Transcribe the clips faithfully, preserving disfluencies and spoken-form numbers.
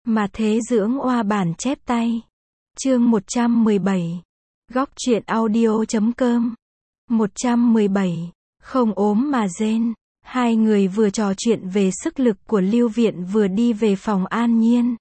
Mà thế dưỡng oa bản chép tay. Chương một trăm mười bảy. Góc truyện audio chấm com. một trăm mười bảy. Không ốm mà rên. Hai người vừa trò chuyện về sức lực của Lưu Viện vừa đi về phòng An Nhiên.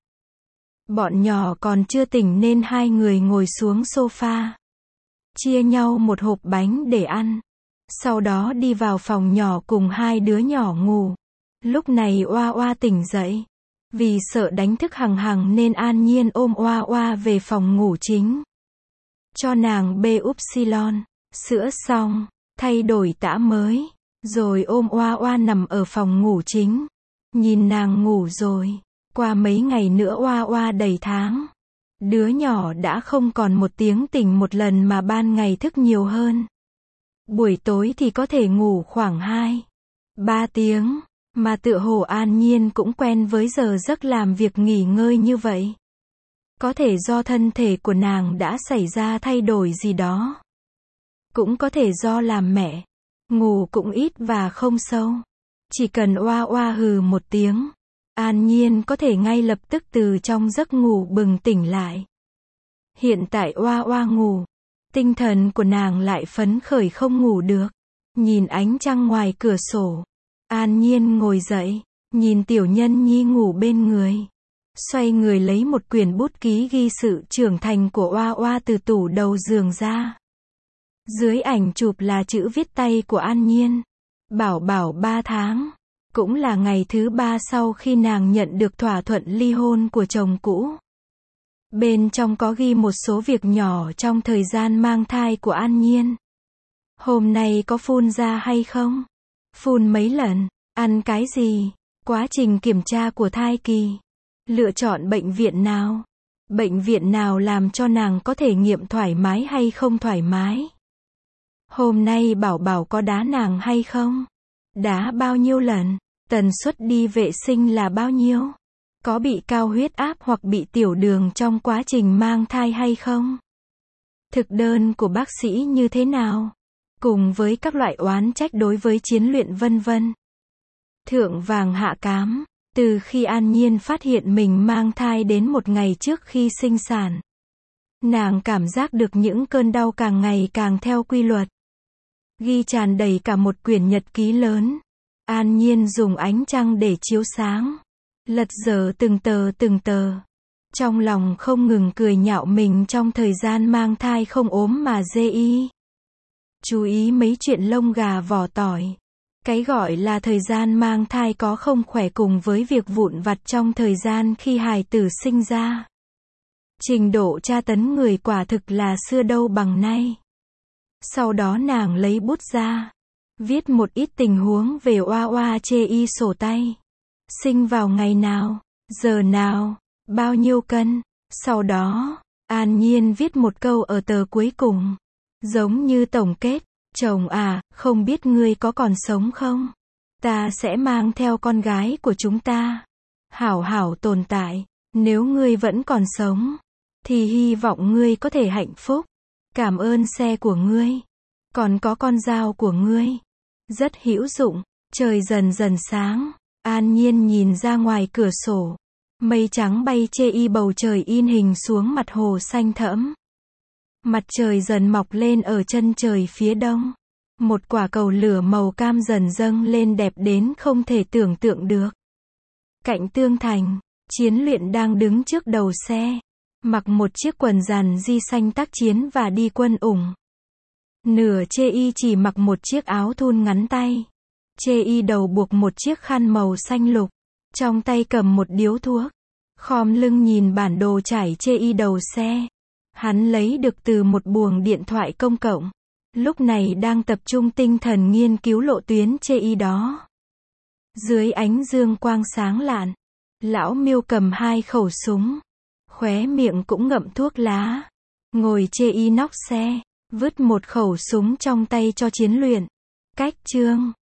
Bọn nhỏ còn chưa tỉnh nên hai người ngồi xuống sofa. Chia nhau một hộp bánh để ăn. Sau đó đi vào phòng nhỏ cùng hai đứa nhỏ ngủ. Lúc này Oa Oa tỉnh dậy. Vì sợ đánh thức Hằng Hằng nên An Nhiên ôm Oa Oa về phòng ngủ chính. Cho nàng bê upsilon, sữa xong, thay đổi tã mới. Rồi ôm Oa Oa nằm ở phòng ngủ chính. Nhìn nàng ngủ rồi. Qua mấy ngày nữa Oa Oa đầy tháng. Đứa nhỏ đã không còn một tiếng tỉnh một lần mà ban ngày thức nhiều hơn. Buổi tối thì có thể ngủ khoảng hai, ba tiếng. Mà tựa hồ An Nhiên cũng quen với giờ giấc làm việc nghỉ ngơi như vậy. Có thể do thân thể của nàng đã xảy ra thay đổi gì đó. Cũng có thể do làm mẹ. Ngủ cũng ít và không sâu. Chỉ cần Oa Oa hừ một tiếng. An Nhiên có thể ngay lập tức từ trong giấc ngủ bừng tỉnh lại. Hiện tại Oa Oa ngủ. Tinh thần của nàng lại phấn khởi không ngủ được. Nhìn ánh trăng ngoài cửa sổ. An Nhiên ngồi dậy. Nhìn Tiểu Nhân Nhi ngủ bên người. Xoay người lấy một quyển bút ký ghi sự trưởng thành của Oa Oa từ tủ đầu giường ra. Dưới ảnh chụp là chữ viết tay của An Nhiên. Bảo bảo ba tháng. Cũng là ngày thứ ba sau khi nàng nhận được thỏa thuận ly hôn của chồng cũ. Bên trong có ghi một số việc nhỏ trong thời gian mang thai của An Nhiên. Hôm nay có phun ra hay không? Phun mấy lần? Ăn cái gì? Quá trình kiểm tra của thai kỳ. Lựa chọn bệnh viện nào? Bệnh viện nào làm cho nàng có thể nghiệm thoải mái hay không thoải mái? Hôm nay bảo bảo có đá nàng hay không? Đá bao nhiêu lần? Tần suất đi vệ sinh là bao nhiêu? Có bị cao huyết áp hoặc bị tiểu đường trong quá trình mang thai hay không? Thực đơn của bác sĩ như thế nào? Cùng với các loại oán trách đối với chiến luyện vân vân. Thượng vàng hạ cám. Từ khi An Nhiên phát hiện mình mang thai đến một ngày trước khi sinh sản. Nàng cảm giác được những cơn đau càng ngày càng theo quy luật. Ghi tràn đầy cả một quyển nhật ký lớn. An Nhiên dùng ánh trăng để chiếu sáng. Lật dở từng tờ từng tờ. Trong lòng không ngừng cười nhạo mình trong thời gian mang thai không ốm mà dê y. Chú ý mấy chuyện lông gà vỏ tỏi. Cái gọi là thời gian mang thai có không khỏe cùng với việc vụn vặt trong thời gian khi hài tử sinh ra. Trình độ tra tấn người quả thực là xưa đâu bằng nay. Sau đó nàng lấy bút ra. Viết một ít tình huống về Oa Oa chê y sổ tay. Sinh vào ngày nào, giờ nào, bao nhiêu cân. Sau đó, An Nhiên viết một câu ở tờ cuối cùng. Giống như tổng kết. Chồng à, không biết ngươi có còn sống không? Ta sẽ mang theo con gái của chúng ta. Hảo hảo tồn tại. Nếu ngươi vẫn còn sống, thì hy vọng ngươi có thể hạnh phúc. Cảm ơn xe của ngươi. Còn có con dao của ngươi. Rất hữu dụng. Trời dần dần sáng. An Nhiên nhìn ra ngoài cửa sổ. Mây trắng bay chê y bầu trời in hình xuống mặt hồ xanh thẫm. Mặt trời dần mọc lên ở chân trời phía đông. Một quả cầu lửa màu cam dần dâng lên đẹp đến không thể tưởng tượng được. Cạnh tường thành, Chiến Luyện đang đứng trước đầu xe. Mặc một chiếc quần giàn di xanh tác chiến và đi quân ủng. Nửa chê y chỉ mặc một chiếc áo thun ngắn tay. Chê y đầu buộc một chiếc khăn màu xanh lục. Trong tay cầm một điếu thuốc. Khom lưng nhìn bản đồ trải chê y đầu xe. Hắn lấy được từ một buồng điện thoại công cộng. Lúc này đang tập trung tinh thần nghiên cứu lộ tuyến chê y đó. Dưới ánh dương quang sáng lạn. Lão Miêu cầm hai khẩu súng. Khóe miệng cũng ngậm thuốc lá. Ngồi chê y nóc xe. Vứt một khẩu súng trong tay cho Chiến Luyện. Cách chương.